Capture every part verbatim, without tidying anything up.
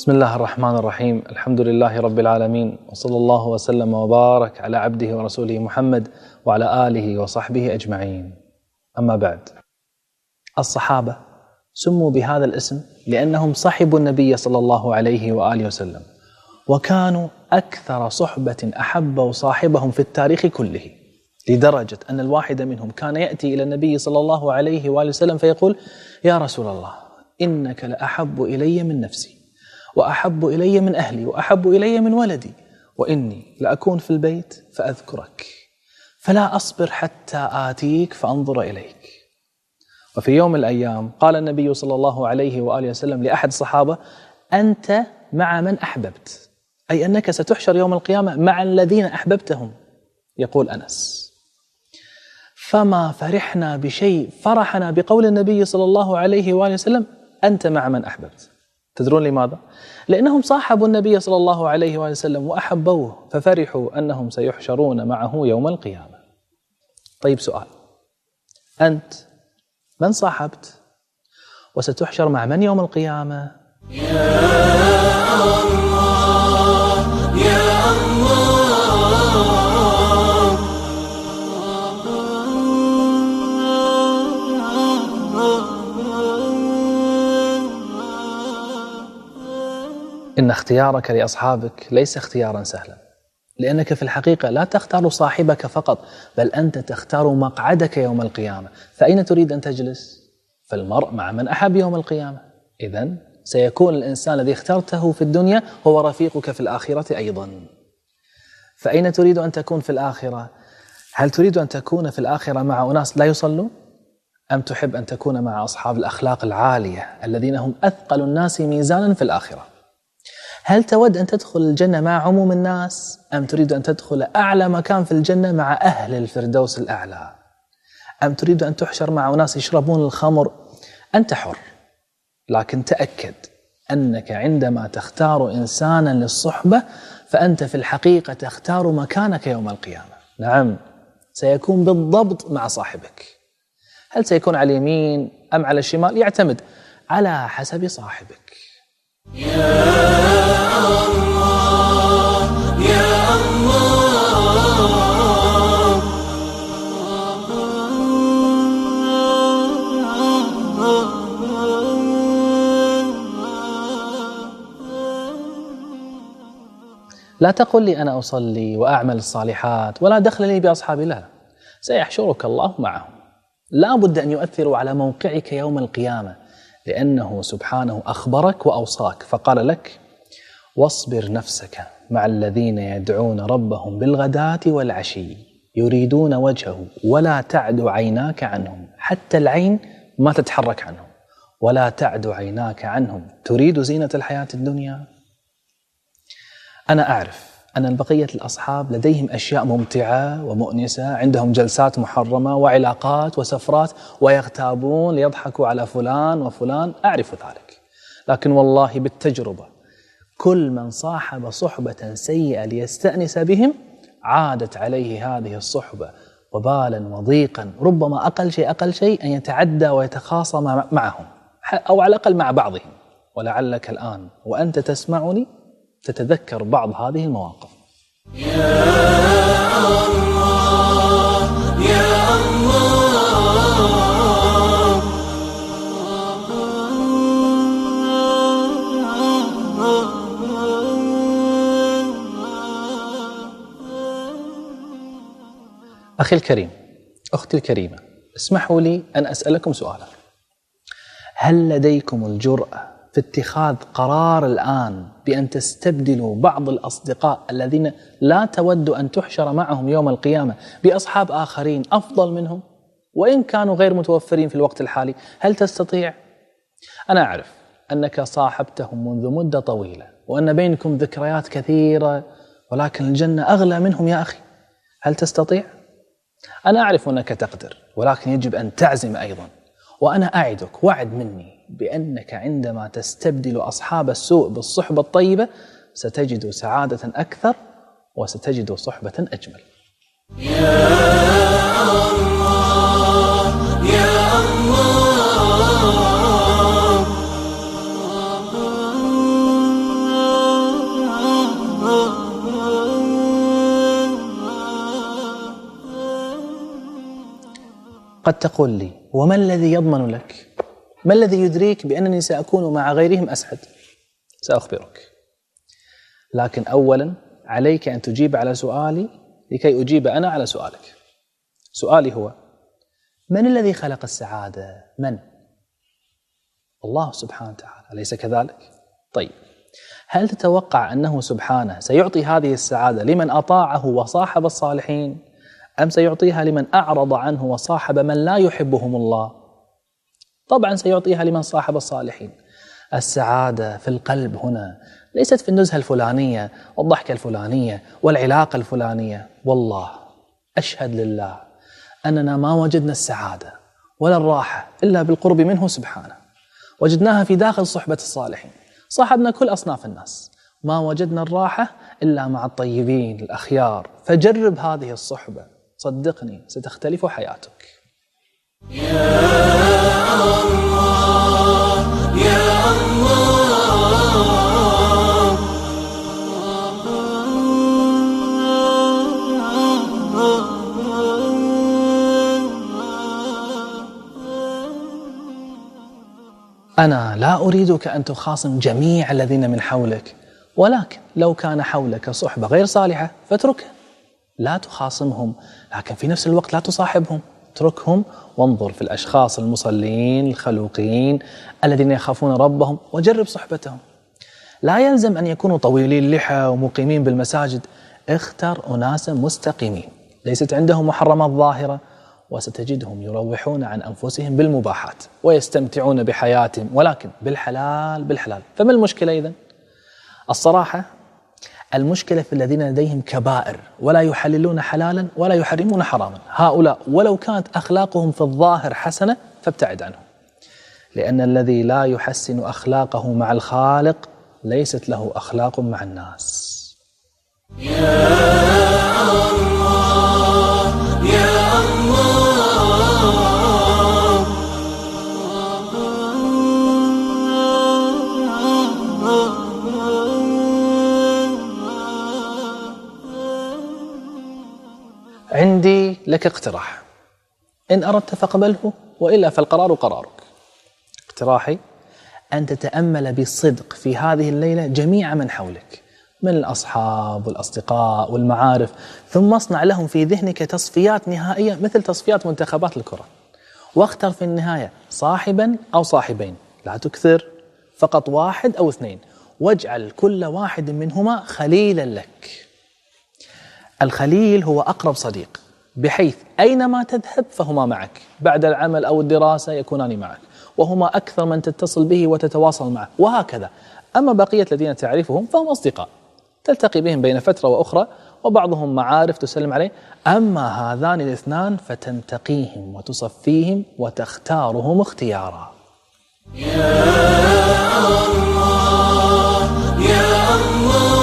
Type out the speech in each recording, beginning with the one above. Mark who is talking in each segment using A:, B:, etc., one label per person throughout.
A: بسم الله الرحمن الرحيم. الحمد لله رب العالمين، وصلى الله وسلم وبارك على عبده ورسوله محمد وعلى آله وصحبه أجمعين. أما بعد، الصحابة سموا بهذا الاسم لأنهم صحبوا النبي صلى الله عليه وآله وسلم، وكانوا أكثر صحبة أحبوا صاحبهم في التاريخ كله، لدرجة أن الواحد منهم كان يأتي إلى النبي صلى الله عليه وآله وسلم فيقول: يا رسول الله، إنك لأحب إلي من نفسي، وأحب إلي من أهلي، وأحب إلي من ولدي، وإني لأكون في البيت فأذكرك، فلا أصبر حتى آتيك فأنظر إليك. وفي يوم من الأيام قال النبي صلى الله عليه وآله وسلم لأحد الصحابة: أنت مع من أحببت، أي أنك ستحشر يوم القيامة مع الذين أحببتهم. يقول أنس: فما فرحنا بشيء فرحنا بقول النبي صلى الله عليه وآله وسلم: أنت مع من أحببت. تدرون لماذا؟ لأنهم صاحبوا النبي صلى الله عليه وآله وسلم وأحبوه، ففرحوا أنهم سيحشرون معه يوم القيامة. طيب، سؤال: أنت من صاحبت؟ وستحشر مع من يوم القيامة؟
B: يا الله يا الله.
A: إن اختيارك لأصحابك ليس اختيارا سهلا، لأنك في الحقيقة لا تختار صاحبك فقط، بل أنت تختار مقعدك يوم القيامة. فأين تريد أن تجلس؟ فالمرء مع من أحب يوم القيامة. إذن سيكون الإنسان الذي اخترته في الدنيا هو رفيقك في الآخرة أيضا. فأين تريد أن تكون في الآخرة؟ هل تريد أن تكون في الآخرة مع أناس لا يصلون؟ أم تحب أن تكون مع أصحاب الأخلاق العالية الذين هم أثقل الناس ميزانا في الآخرة؟ هل تود أن تدخل الجنة مع عموم الناس، أم تريد أن تدخل أعلى مكان في الجنة مع أهل الفردوس الأعلى؟ أم تريد أن تحشر مع ناس يشربون الخمر؟ أنت حر، لكن تأكد أنك عندما تختار إنسانا للصحبة فأنت في الحقيقة تختار مكانك يوم القيامة. نعم، سيكون بالضبط مع صاحبك. هل سيكون على اليمين أم على الشمال؟ يعتمد على حسب صاحبك.
B: يا الله يا الله.
A: لا تقل لي أنا أصلي وأعمل الصالحات ولا دخل لي بأصحابي، لا، سيحشرك الله معهم. لا بد أن يؤثروا على موقعك يوم القيامة، لأنه سبحانه أخبرك وأوصاك فقال لك: واصبر نفسك مع الذين يدعون ربهم بالغداة والعشي يريدون وجهه ولا تعد عيناك عنهم، حتى العين ما تتحرك عنهم، ولا تعد عيناك عنهم تريد زينة الحياة الدنيا. أنا أعرف أن بقية الأصحاب لديهم أشياء ممتعة ومؤنسة، عندهم جلسات محرمة وعلاقات وسفرات، ويغتابون ليضحكوا على فلان وفلان، أعرف ذلك. لكن والله بالتجربة، كل من صاحب صحبة سيئة ليستأنس بهم عادت عليه هذه الصحبة وبالا وضيقا، ربما أقل شيء أقل شيء أن يتعدى ويتخاصم معهم، أو على الأقل مع بعضهم. ولعلك الآن وأنت تسمعني تتذكر بعض هذه المواقف.
B: يا الله يا الله.
A: أخي الكريم، أختي الكريمة، اسمحوا لي أن أسألكم سؤالا: هل لديكم الجرأة في اتخاذ قرار الآن بأن تستبدلوا بعض الأصدقاء الذين لا تود أن تحشر معهم يوم القيامة بأصحاب آخرين أفضل منهم، وإن كانوا غير متوفرين في الوقت الحالي؟ هل تستطيع؟ أنا أعرف أنك صاحبتهم منذ مدة طويلة وأن بينكم ذكريات كثيرة، ولكن الجنة أغلى منهم يا أخي. هل تستطيع؟ أنا أعرف أنك تقدر، ولكن يجب أن تعزم أيضا. وأنا أعدك وعد مني بأنك عندما تستبدل أصحاب السوء بالصحبة الطيبة ستجد سعادة أكثر وستجد صحبة أجمل.
B: يا الله يا الله.
A: قد تقول لي: وما الذي يضمن لك؟ ما الذي يدريك بأنني سأكون مع غيرهم أسعد؟ سأخبرك، لكن أولا عليك أن تجيب على سؤالي لكي أجيب أنا على سؤالك. سؤالي هو: من الذي خلق السعادة؟ من؟ الله سبحانه وتعالى، أليس كذلك؟ طيب، هل تتوقع أنه سبحانه سيعطي هذه السعادة لمن أطاعه وصاحب الصالحين، أم سيعطيها لمن أعرض عنه وصاحب من لا يحبهم الله؟ طبعا سيعطيها لمن صاحب الصالحين. السعادة في القلب هنا، ليست في النزهة الفلانية والضحكة الفلانية والعلاقة الفلانية. والله أشهد لله أننا ما وجدنا السعادة ولا الراحة إلا بالقرب منه سبحانه. وجدناها في داخل صحبة الصالحين، صاحبنا كل أصناف الناس. ما وجدنا الراحة إلا مع الطيبين الأخيار. فجرب هذه الصحبة، صدقني ستختلف حياتك.
B: يا الله يا الله.
A: أنا لا أريدك أن تخاصم جميع الذين من حولك، ولكن لو كان حولك صحبة غير صالحة فاتركها، لا تخاصمهم، لكن في نفس الوقت لا تصاحبهم. اتركهم وانظر في الأشخاص المصلين الخلوقين الذين يخافون ربهم وجرب صحبتهم. لا يلزم أن يكونوا طويلي اللحى ومقيمين بالمساجد. اختر أناسا مستقيمين ليست عندهم محرمات ظاهرة، وستجدهم يروحون عن أنفسهم بالمباحات ويستمتعون بحياتهم، ولكن بالحلال بالحلال. فما المشكلة إذن؟ الصراحة المشكلة في الذين لديهم كبائر ولا يحللون حلالا ولا يحرمون حراما. هؤلاء ولو كانت أخلاقهم في الظاهر حسنة فابتعد عنهم، لأن الذي لا يحسن أخلاقه مع الخالق ليست له أخلاق مع الناس.
B: يا الله يا الله.
A: عندي لك اقتراح، إن أردت فاقبله وإلا فالقرار قرارك. اقتراحي أن تتأمل بصدق في هذه الليلة جميع من حولك من الأصحاب والأصدقاء والمعارف، ثم اصنع لهم في ذهنك تصفيات نهائية مثل تصفيات منتخبات الكرة، واختر في النهاية صاحبا أو صاحبين، لا تكثر، فقط واحد أو اثنين، واجعل كل واحد منهما خليلا لك. الخليل هو أقرب صديق، بحيث أينما تذهب فهما معك، بعد العمل أو الدراسة يكونان معك، وهما أكثر من تتصل به وتتواصل معه، وهكذا. أما بقية الذين تعرفهم فهم أصدقاء تلتقي بهم بين فترة وأخرى، وبعضهم معارف تسلم عليه. أما هذان الاثنان فتنتقيهم وتصفيهم وتختارهم اختيارا.
B: يا الله يا الله.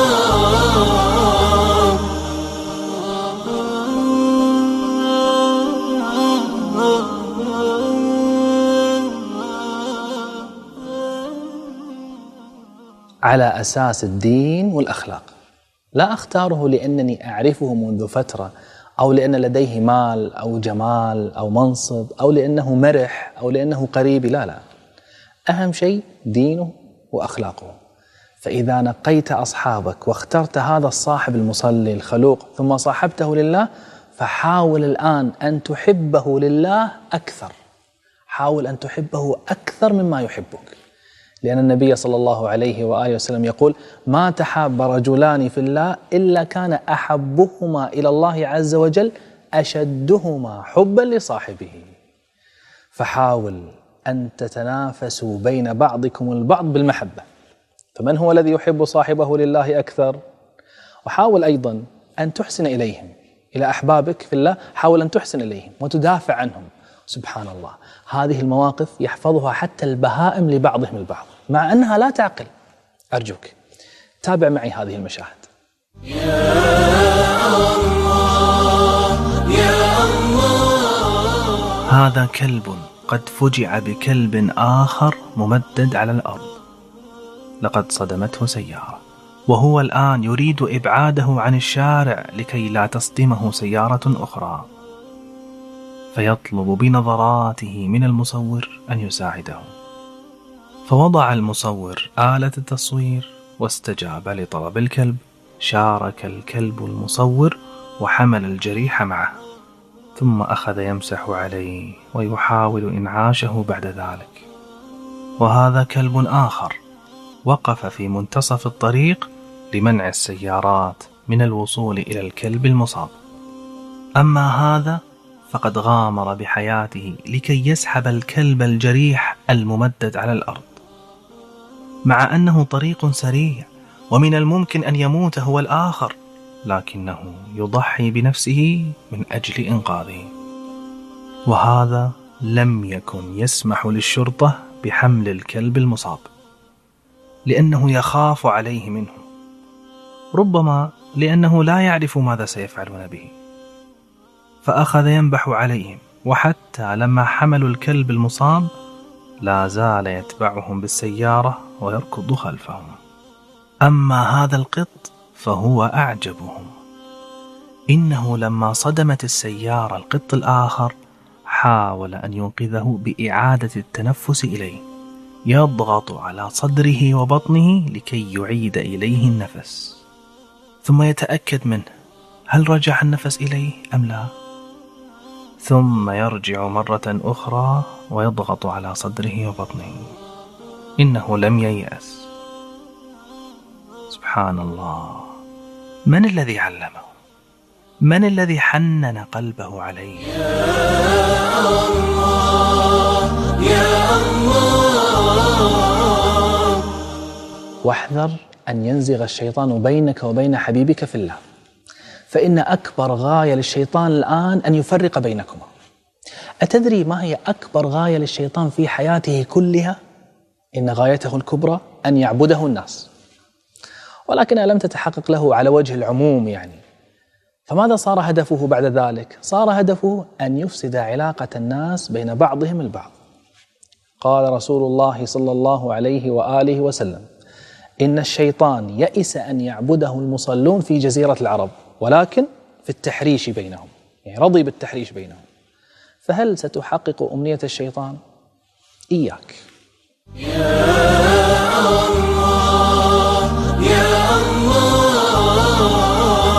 A: على أساس الدين والأخلاق، لا أختاره لأنني أعرفه منذ فترة، أو لأن لديه مال أو جمال أو منصب، أو لأنه مرح، أو لأنه قريبي. لا لا، أهم شيء دينه وأخلاقه. فإذا نقيت أصحابك واخترت هذا الصاحب المصلي الخلوق ثم صاحبته لله، فحاول الآن أن تحبه لله أكثر. حاول أن تحبه أكثر مما يحبك، لأن النبي صلى الله عليه وآله وسلم يقول: ما تحاب رجلان في الله إلا كان أحبهما إلى الله عز وجل أشدهما حبا لصاحبه. فحاول أن تتنافسوا بين بعضكم البعض بالمحبة، فمن هو الذي يحب صاحبه لله أكثر؟ وحاول أيضا أن تحسن إليهم، إلى أحبابك في الله حاول أن تحسن إليهم وتدافع عنهم. سبحان الله، هذه المواقف يحفظها حتى البهائم لبعضهم البعض، مع أنها لا تعقل. أرجوك تابع معي هذه المشاهد.
B: يا الله يا الله.
C: هذا كلب قد فجع بكلب آخر ممدد على الأرض، لقد صدمته سيارة، وهو الآن يريد إبعاده عن الشارع لكي لا تصدمه سيارة أخرى. فيطلب بنظراته من المصور أن يساعده. فوضع المصور آلة التصوير واستجاب لطلب الكلب. شارك الكلب المصور وحمل الجريح معه، ثم أخذ يمسح عليه ويحاول إنعاشه بعد ذلك. وهذا كلب آخر وقف في منتصف الطريق لمنع السيارات من الوصول إلى الكلب المصاب. أما هذا فقد غامر بحياته لكي يسحب الكلب الجريح الممدد على الأرض، مع أنه طريق سريع ومن الممكن أن يموت هو الآخر، لكنه يضحي بنفسه من أجل إنقاذه. وهذا لم يكن يسمح للشرطة بحمل الكلب المصاب، لأنه يخاف عليه منه، ربما لأنه لا يعرف ماذا سيفعلون به. فأخذ ينبح عليهم، وحتى لما حملوا الكلب المصاب لا زال يتبعهم بالسيارة ويركض خلفهم. أما هذا القط فهو أعجبهم. إنه لما صدمت السيارة القط الآخر حاول أن ينقذه بإعادة التنفس إليه، يضغط على صدره وبطنه لكي يعيد إليه النفس، ثم يتأكد منه هل رجع النفس إليه أم لا، ثم يرجع مرة أخرى ويضغط على صدره وبطنه. إنه لم ييأس. سبحان الله، من الذي علمه؟ من الذي حنن قلبه عليه؟
B: يا الله يا الله.
A: واحذر أن ينزغ الشيطان بينك وبين حبيبك في الله، فإن أكبر غاية للشيطان الآن أن يفرق بينكما. أتدري ما هي أكبر غاية للشيطان في حياته كلها؟ إن غايته الكبرى أن يعبده الناس، ولكنها لم تتحقق له على وجه العموم يعني. فماذا صار هدفه بعد ذلك؟ صار هدفه أن يفسد علاقة الناس بين بعضهم البعض. قال رسول الله صلى الله عليه وآله وسلم: إن الشيطان يئس أن يعبده المصلون في جزيرة العرب، ولكن في التحريش بينهم، يعني رضي بالتحريش بينهم. فهل ستحقق أمنية الشيطان؟ إياك.
B: يا الله يا الله.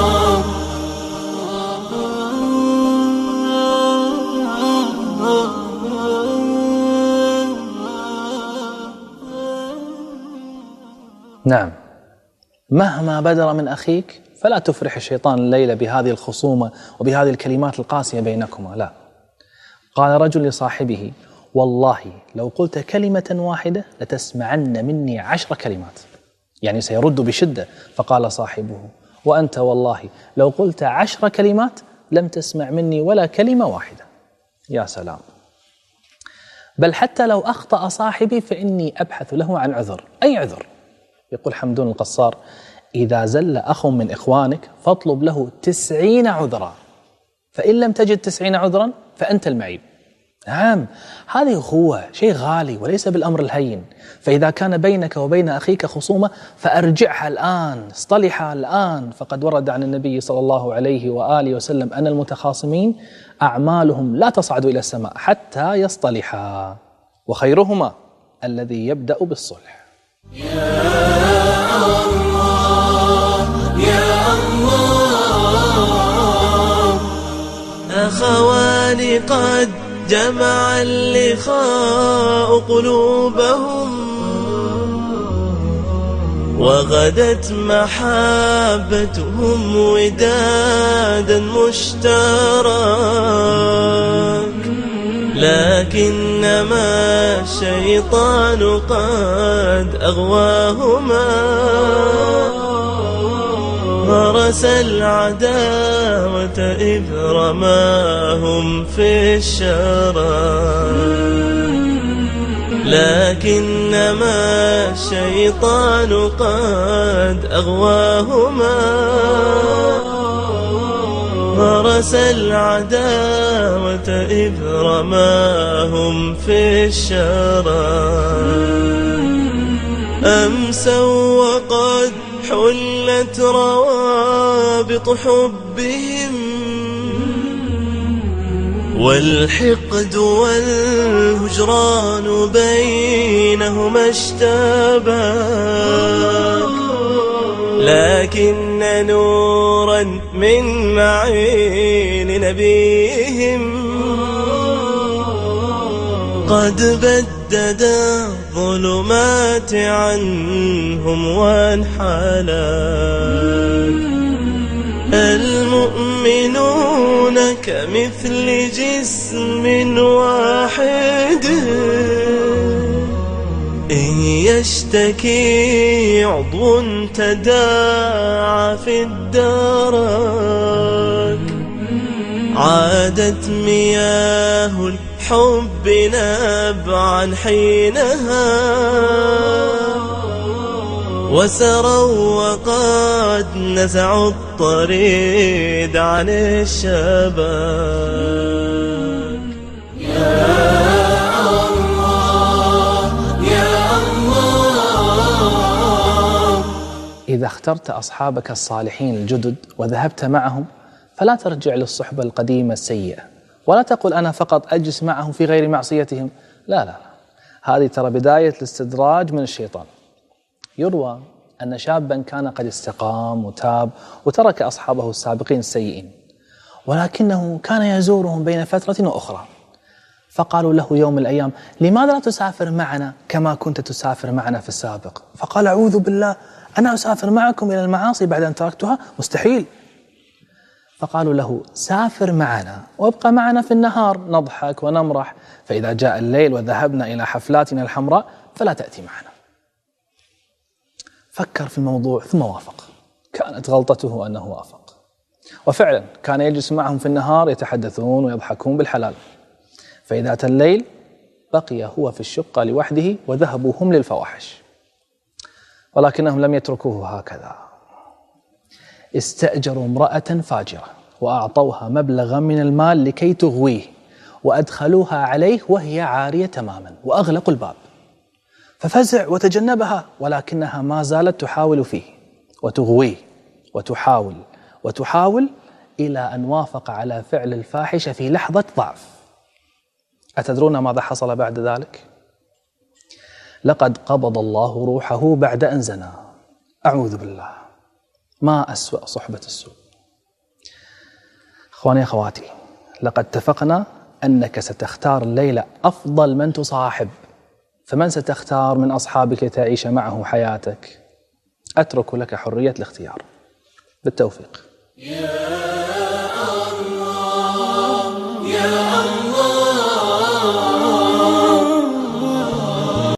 A: نعم، مهما بدر من أخيك فلا تفرح الشيطان الليلة بهذه الخصومة وبهذه الكلمات القاسية بينكما، لا. قال رجل لصاحبه: والله لو قلت كلمة واحدة لتسمعن مني عشر كلمات، يعني سيرد بشدة. فقال صاحبه: وأنت والله لو قلت عشر كلمات لم تسمع مني ولا كلمة واحدة. يا سلام. بل حتى لو أخطأ صاحبي فإني أبحث له عن عذر، أي عذر. يقول حمدون القصار: إذا زل أخ من إخوانك فاطلب له تسعين عذرا، فإن لم تجد تسعين عذرا فأنت المعيب. نعم، هذه أخوة، شيء غالي وليس بالأمر الهين. فإذا كان بينك وبين أخيك خصومة فأرجعها الآن، اصطلحها الآن. فقد ورد عن النبي صلى الله عليه وآله وسلم أن المتخاصمين أعمالهم لا تصعد إلى السماء حتى يصطلحا، وخيرهما الذي يبدأ بالصلح.
B: يا الله يا الله. أخواني قد جمع اللقاء قلوبهم، وغدت محبتهم ودادا مشترك، لكنما الشيطان قد أغواهما، غرس العداوة إذ رماهم في الشرك، لكنما الشيطان قد أغواهما، غرس العداوة إذ رماهم في الشرك. أمسوا وقد حلت روابط حبهم، والحقد والهجران بينهما اشتبك، لكن نورا من معين نبيهم قد بدد الظلمات عنهم وانحلك. المؤمنون كمثل جسم واحد، إن يشتكي عضو تداعى في الدرك. عادت مياه الحب نبعا حينها، وسروا وقد نزعوا الطريد عن الشباب. يا الله يا الله.
A: إذا اخترت أصحابك الصالحين الجدد وذهبت معهم فلا ترجع للصحبة القديمة السيئة، ولا تقل أنا فقط أجلس معهم في غير معصيتهم. لا لا، هذه ترى بداية الاستدراج من الشيطان. يروى أن شابا كان قد استقام وتاب وترك أصحابه السابقين السيئين، ولكنه كان يزورهم بين فترة وأخرى، فقالوا له يوم من الأيام لماذا لا تسافر معنا كما كنت تسافر معنا في السابق؟ فقال أعوذ بالله، أنا أسافر معكم إلى المعاصي بعد أن تركتها؟ مستحيل. فقالوا له سافر معنا وابقى معنا في النهار نضحك ونمرح، فإذا جاء الليل وذهبنا إلى حفلاتنا الحمراء فلا تأتي معنا. فكر في الموضوع ثم وافق. كانت غلطته أنه وافق، وفعلا كان يجلس معهم في النهار يتحدثون ويضحكون بالحلال، فإذا أتى الليل بقي هو في الشقة لوحده وذهبوا هم للفواحش. ولكنهم لم يتركوه هكذا، استأجروا امرأة فاجرة وأعطوها مبلغا من المال لكي تغويه، وأدخلوها عليه وهي عارية تماما وأغلقوا الباب، ففزع وتجنبها، ولكنها ما زالت تحاول فيه وتغويه وتحاول وتحاول إلى أن وافق على فعل الفاحشة في لحظة ضعف. أتدرون ماذا حصل بعد ذلك؟ لقد قبض الله روحه بعد أن زنى. أعوذ بالله، ما أسوأ صحبة السوء. أخواني أخواتي، لقد اتفقنا أنك ستختار الليلة أفضل من تصاحب، فمن ستختار من أصحابك تعيش معه حياتك؟ أترك لك حرية الاختيار. بالتوفيق.